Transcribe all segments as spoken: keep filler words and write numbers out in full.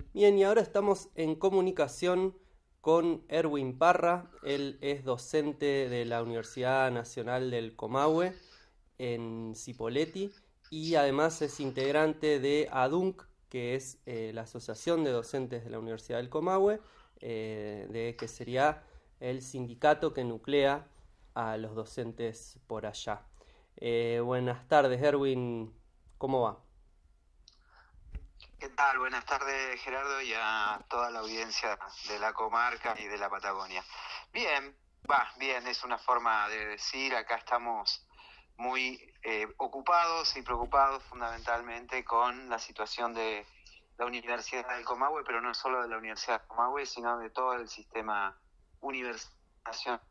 Bien, y ahora estamos en comunicación con Erwin Parra. Él es docente de la Universidad Nacional del Comahue en Cipolletti y además es integrante de ADUNC, que es eh, la Asociación de Docentes de la Universidad del Comahue, eh, de, que sería el sindicato que nuclea a los docentes por allá. Eh, buenas tardes, Erwin, ¿cómo va? ¿Qué tal? Buenas tardes, Gerardo, y a toda la audiencia de la comarca y de la Patagonia. Bien, va, bien, es una forma de decir, acá estamos muy eh, ocupados y preocupados fundamentalmente con la situación de la Universidad del Comahue, pero no solo de la Universidad del Comahue, sino de todo el sistema universitario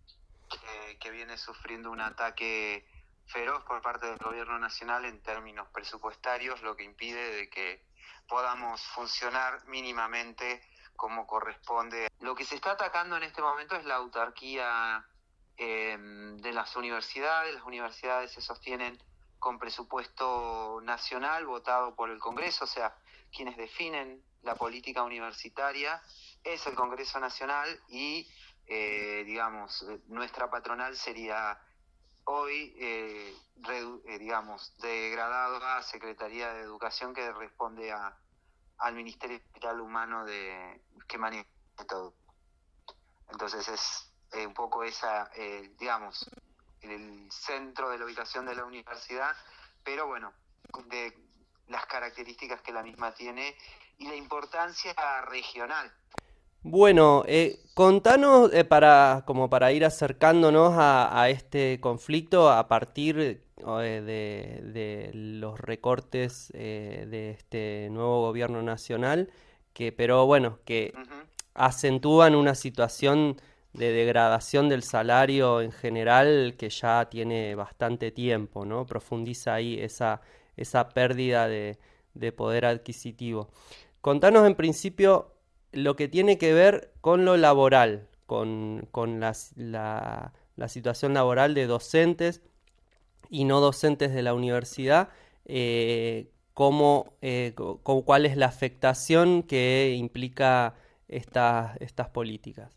que, que viene sufriendo un ataque feroz por parte del gobierno nacional en términos presupuestarios, lo que impide de que podamos funcionar mínimamente como corresponde. Lo que se está atacando en este momento es la autarquía eh, de las universidades. Las universidades se sostienen con presupuesto nacional votado por el Congreso, o sea, quienes definen la política universitaria es el Congreso Nacional y, eh, digamos, nuestra patronal sería hoy, eh, redu- eh, digamos, degradado a Secretaría de Educación, que responde a, al Ministerio de Capital Humano de, que maneja todo. Entonces es eh, un poco esa, eh, digamos, el centro de la ubicación de la universidad, pero bueno, de las características que la misma tiene y la importancia regional. Bueno, eh, contanos eh, para, como para ir acercándonos a, a este conflicto a partir eh, de, de los recortes eh, de este nuevo gobierno nacional, que, pero bueno, que Uh-huh. acentúan una situación de degradación del salario en general que ya tiene bastante tiempo, ¿no? Profundiza ahí esa, esa pérdida de, de poder adquisitivo. Contanos en principio lo que tiene que ver con lo laboral, con, con las- la, la situación laboral de docentes y no docentes de la universidad, eh, cómo, eh, co- co- cuál es la afectación que implica estas, estas políticas.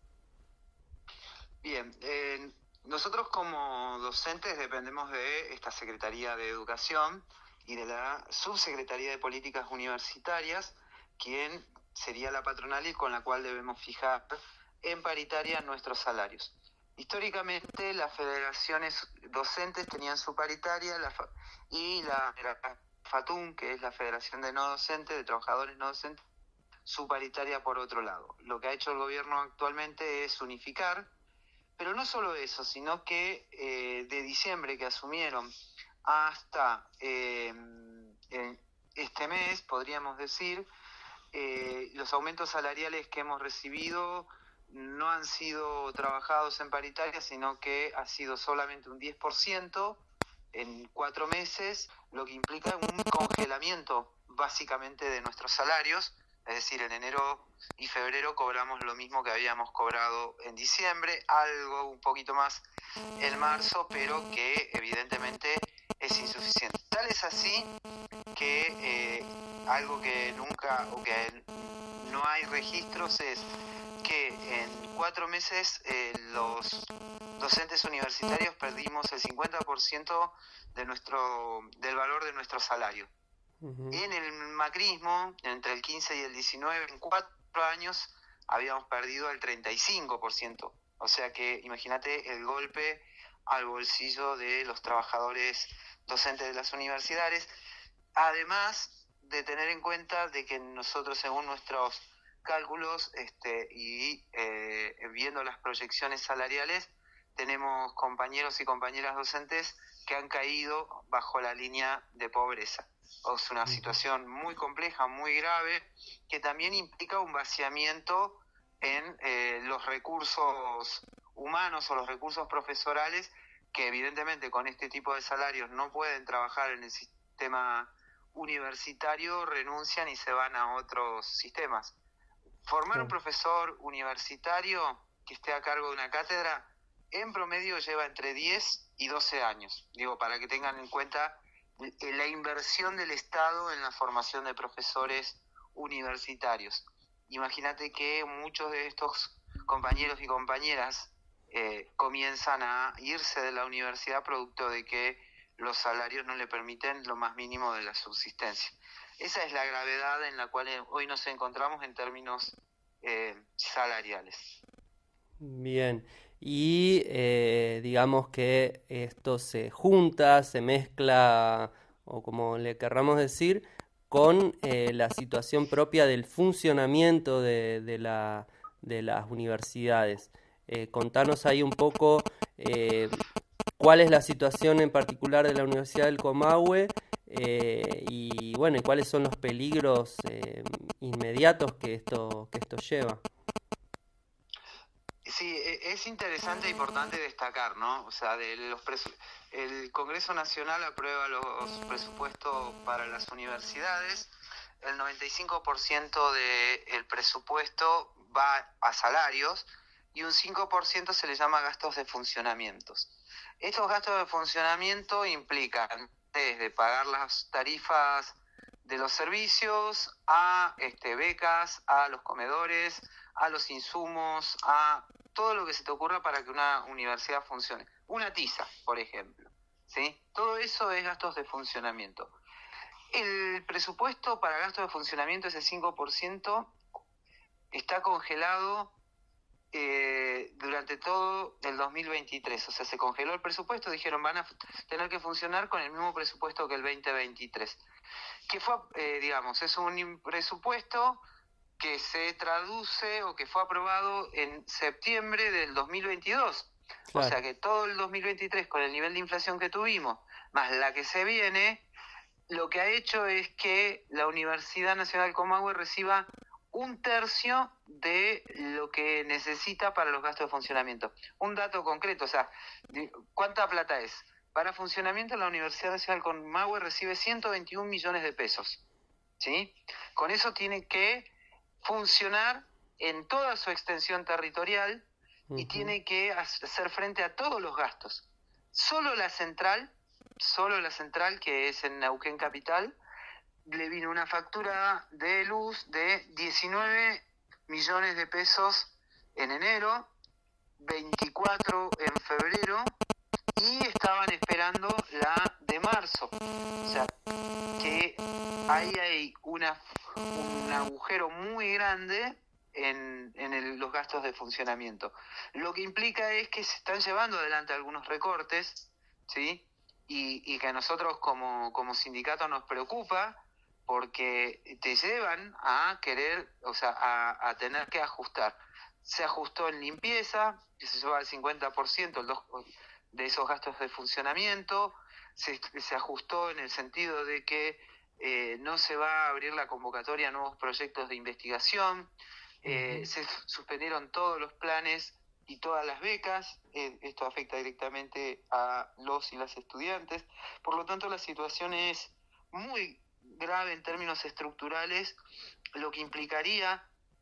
Bien, eh, nosotros como docentes dependemos de esta Secretaría de Educación y de la Subsecretaría de Políticas Universitarias, quien sería la patronal y con la cual debemos fijar en paritaria nuestros salarios. Históricamente las federaciones docentes tenían su paritaria la fa- y la, la FATUM, que es la Federación de No Docentes, de Trabajadores No Docentes, su paritaria por otro lado. Lo que ha hecho el gobierno actualmente es unificar, pero no solo eso, sino que eh, de diciembre que asumieron hasta eh, eh, este mes, podríamos decir, eh, los aumentos salariales que hemos recibido no han sido trabajados en paritaria, sino que ha sido solamente un diez por ciento en cuatro meses, lo que implica un congelamiento básicamente de nuestros salarios. Es decir, en enero y febrero cobramos lo mismo que habíamos cobrado en diciembre, algo un poquito más en marzo, pero que evidentemente es insuficiente. Tal es así que eh, algo que nunca o que no hay registros es que en cuatro meses eh, los docentes universitarios perdimos el cincuenta por ciento de nuestro, del valor de nuestro salario. Ujú. En el macrismo, entre el quince y el diecinueve, en cuatro años habíamos perdido el treinta y cinco por ciento. O sea que imagínate el golpe al bolsillo de los trabajadores docentes de las universidades, además de tener en cuenta de que nosotros, según nuestros cálculos este, y eh, viendo las proyecciones salariales, tenemos compañeros y compañeras docentes que han caído bajo la línea de pobreza. Es una situación muy compleja, muy grave, que también implica un vaciamiento en eh, los recursos humanos o los recursos profesorales, que evidentemente con este tipo de salarios no pueden trabajar en el sistema universitario, renuncian y se van a otros sistemas. Formar un Claro. profesor universitario que esté a cargo de una cátedra, en promedio lleva entre diez y doce años. Digo, para que tengan en cuenta la inversión del Estado en la formación de profesores universitarios. Imagínate que muchos de estos compañeros y compañeras eh, comienzan a irse de la universidad producto de que los salarios no le permiten lo más mínimo de la subsistencia. Esa es la gravedad en la cual hoy nos encontramos en términos eh, salariales. Bien, y eh, digamos que esto se junta, se mezcla, o como le querramos decir, con eh, la situación propia del funcionamiento de, de, la, de las universidades. Eh, contanos ahí un poco eh, cuál es la situación en particular de la Universidad del Comahue eh, y bueno, y cuáles son los peligros eh, inmediatos que esto, que esto lleva. Sí, es interesante e importante destacar, ¿no? O sea, de los presu- el Congreso Nacional aprueba los presupuestos para las universidades, el noventa y cinco por ciento del presupuesto va a salarios y un cinco por ciento se le llama gastos de funcionamientos. Estos gastos de funcionamiento implican desde pagar las tarifas de los servicios a este, becas, a los comedores, a los insumos, a todo lo que se te ocurra para que una universidad funcione. Una tiza, por ejemplo, ¿sí? Todo eso es gastos de funcionamiento. El presupuesto para gastos de funcionamiento, ese cinco por ciento, está congelado eh, durante todo el dos mil veintitrés. O sea, se congeló el presupuesto, dijeron van a tener que funcionar con el mismo presupuesto que el veinte veintitrés. Que fue, eh, digamos, es un presupuesto que se traduce o que fue aprobado en septiembre del dos mil veintidós. Claro. O sea que todo el dos mil veintitrés, con el nivel de inflación que tuvimos, más la que se viene, lo que ha hecho es que la Universidad Nacional Comahue reciba un tercio de lo que necesita para los gastos de funcionamiento. Un dato concreto, o sea, ¿cuánta plata es? Para funcionamiento la Universidad Nacional Comahue recibe ciento veintiún millones de pesos, ¿sí? Con eso tiene que funcionar en toda su extensión territorial y uh-huh. tiene que hacer frente a todos los gastos. Solo la central, solo la central que es en Neuquén Capital, le vino una factura de luz de diecinueve millones de pesos en enero, veinticuatro en febrero y estaban esperando la de marzo. O sea, que ahí hay una, un agujero muy grande en, en el, los gastos de funcionamiento. Lo que implica es que se están llevando adelante algunos recortes, ¿sí? Y, y que a nosotros como, como sindicato nos preocupa porque te llevan a querer, o sea, a, a tener que ajustar. Se ajustó en limpieza, que se lleva al cincuenta por ciento el dos por ciento de esos gastos de funcionamiento, se, se ajustó en el sentido de que eh, no se va a abrir la convocatoria a nuevos proyectos de investigación, eh, uh-huh. se suspendieron todos los planes y todas las becas, eh, esto afecta directamente a los y las estudiantes, por lo tanto la situación es muy grave en términos estructurales, lo que implicaría,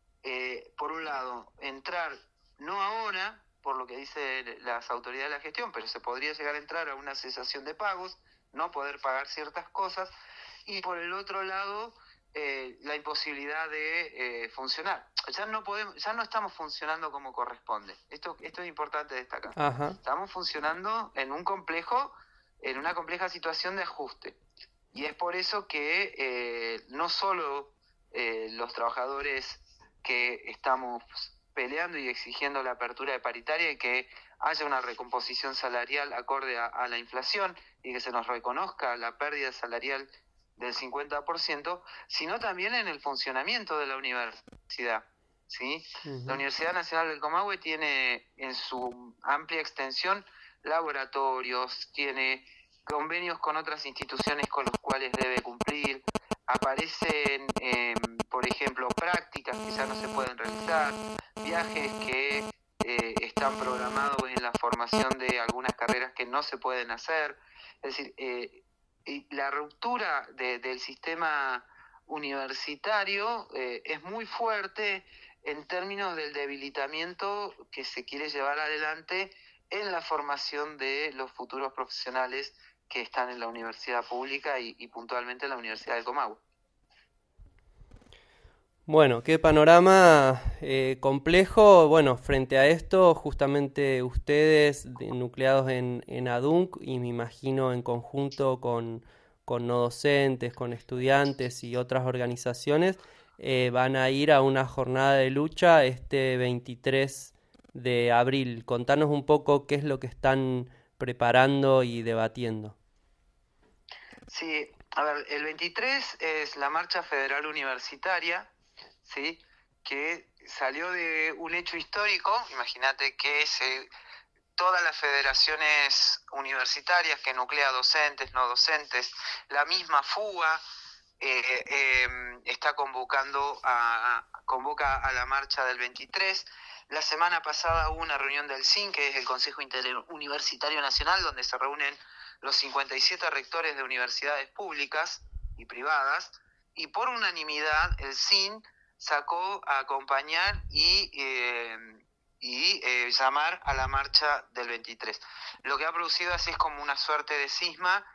eh, por un lado, entrar no ahora, por lo que dicen las autoridades de la gestión, pero se podría llegar a entrar a una cesación de pagos, no poder pagar ciertas cosas, y por el otro lado, eh, la imposibilidad de eh, funcionar. Ya no podemos, ya no estamos funcionando como corresponde. Esto, esto es importante destacar. Ajá. Estamos funcionando en un complejo, en una compleja situación de ajuste. Y es por eso que eh, no solo eh, los trabajadores que estamos peleando y exigiendo la apertura de paritaria y que haya una recomposición salarial acorde a, a la inflación y que se nos reconozca la pérdida salarial del cincuenta por ciento, sino también en el funcionamiento de la universidad, ¿sí? Uh-huh. La Universidad Nacional del Comahue tiene en su amplia extensión laboratorios, tiene convenios con otras instituciones con los cuales debe cumplir, aparecen, eh, por ejemplo, prácticas que ya no se pueden realizar, viajes que eh, están programados en la formación de algunas carreras que no se pueden hacer. Es decir, eh, la ruptura de, del sistema universitario eh, es muy fuerte en términos del debilitamiento que se quiere llevar adelante en la formación de los futuros profesionales que están en la universidad pública y, y puntualmente en la Universidad del Comahue. Bueno, qué panorama eh, complejo. Bueno, frente a esto, justamente ustedes, de- nucleados en, en ADUNC, y me imagino en conjunto con, con no docentes, con estudiantes y otras organizaciones, eh, van a ir a una jornada de lucha este veintitrés de abril. Contanos un poco qué es lo que están preparando y debatiendo. Sí, a ver, el veintitrés es la Marcha Federal Universitaria, ¿sí? Que salió de un hecho histórico. Imagínate que se, todas las federaciones universitarias que nuclea docentes, no docentes, la misma FUA eh, eh, está convocando a, convoca a la marcha del veintitrés. La semana pasada hubo una reunión del C I N, que es el Consejo Interuniversitario Nacional, donde se reúnen los cincuenta y siete rectores de universidades públicas y privadas, y por unanimidad el C I N sacó a acompañar y, eh, y eh, llamar a la marcha del veintitrés. Lo que ha producido así es como una suerte de cisma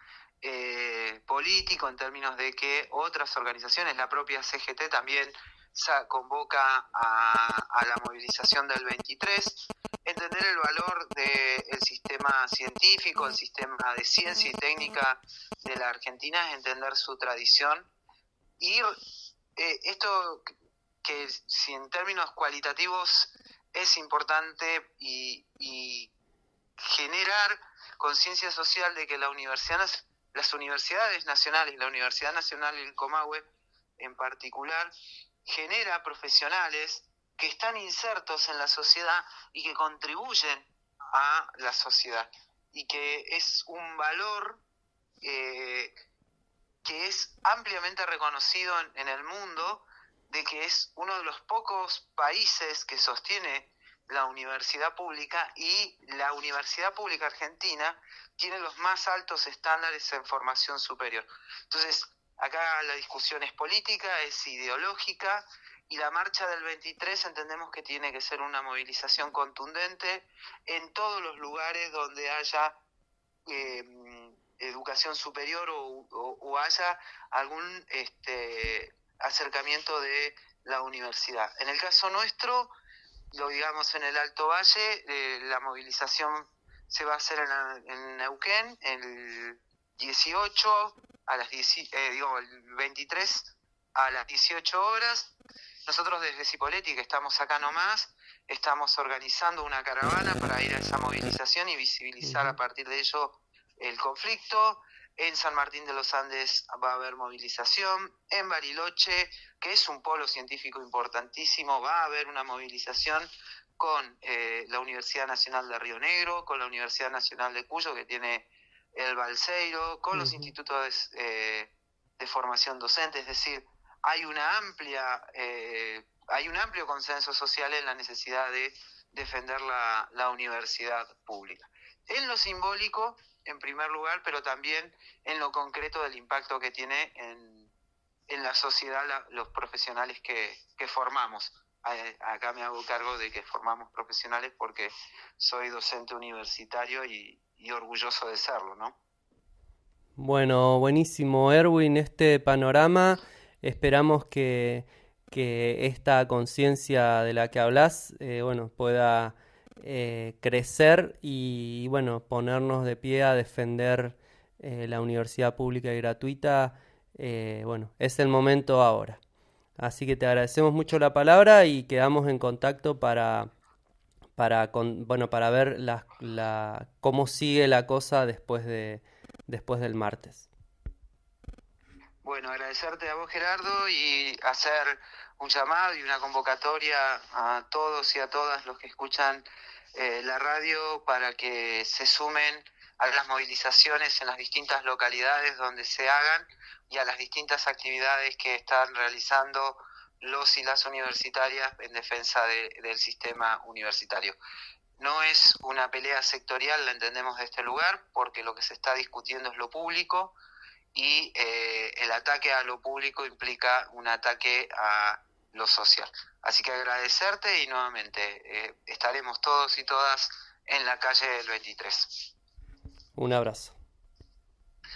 eh, político, en términos de que otras organizaciones, la propia C G T también convoca a, a la movilización del veintitrés. Entender el valor del sistema científico, el sistema de ciencia y técnica de la Argentina, es entender su tradición. Y eh, esto que si en términos cualitativos es importante, y, y generar conciencia social de que la universidad, las universidades nacionales, la Universidad Nacional del Comahue en particular, genera profesionales que están insertos en la sociedad y que contribuyen a la sociedad, y que es un valor eh, que es ampliamente reconocido en, en el mundo, de que es uno de los pocos países que sostiene la universidad pública, y la universidad pública argentina tiene los más altos estándares en formación superior. Entonces, acá la discusión es política, es ideológica, y la marcha del veintitrés entendemos que tiene que ser una movilización contundente en todos los lugares donde haya eh, educación superior o, o, o haya algún este, acercamiento de la universidad. En el caso nuestro, lo digamos en el Alto Valle, eh, la movilización se va a hacer en, en Neuquén el dieciocho a las diez, eh, digo, el veintitrés a las dieciocho horas. Nosotros desde Cipolletti, que estamos acá nomás, estamos organizando una caravana para ir a esa movilización y visibilizar a partir de ello el conflicto. En San Martín de los Andes va a haber movilización. En Bariloche, que es un polo científico importantísimo, va a haber una movilización con eh, la Universidad Nacional de Río Negro, con la Universidad Nacional de Cuyo, que tiene el Balseiro, con uh-huh. los institutos de, eh, de formación docente. Es decir, hay una amplia eh, hay un amplio consenso social en la necesidad de defender la, la universidad pública. En lo simbólico, en primer lugar, pero también en lo concreto del impacto que tiene en, en la sociedad la, los profesionales que, que formamos. Acá me hago cargo de que formamos profesionales porque soy docente universitario y, y orgulloso de serlo, ¿no? Bueno, buenísimo, Erwin, este panorama. Esperamos que, que esta conciencia de la que hablas eh, bueno, pueda eh, crecer y, bueno, ponernos de pie a defender eh, la universidad pública y gratuita. Eh, bueno, es el momento ahora. Así que te agradecemos mucho la palabra y quedamos en contacto para, para, con, bueno, para ver la, la, cómo sigue la cosa después, de, después del martes. Bueno, agradecerte a vos, Gerardo, y hacer un llamado y una convocatoria a todos y a todas los que escuchan eh, la radio para que se sumen a las movilizaciones en las distintas localidades donde se hagan y a las distintas actividades que están realizando los y las universitarias en defensa de, del sistema universitario. No es una pelea sectorial, la entendemos de este lugar, porque lo que se está discutiendo es lo público, y eh, el ataque a lo público implica un ataque a lo social. Así que agradecerte y nuevamente eh, estaremos todos y todas en la calle del veintitrés. Un abrazo.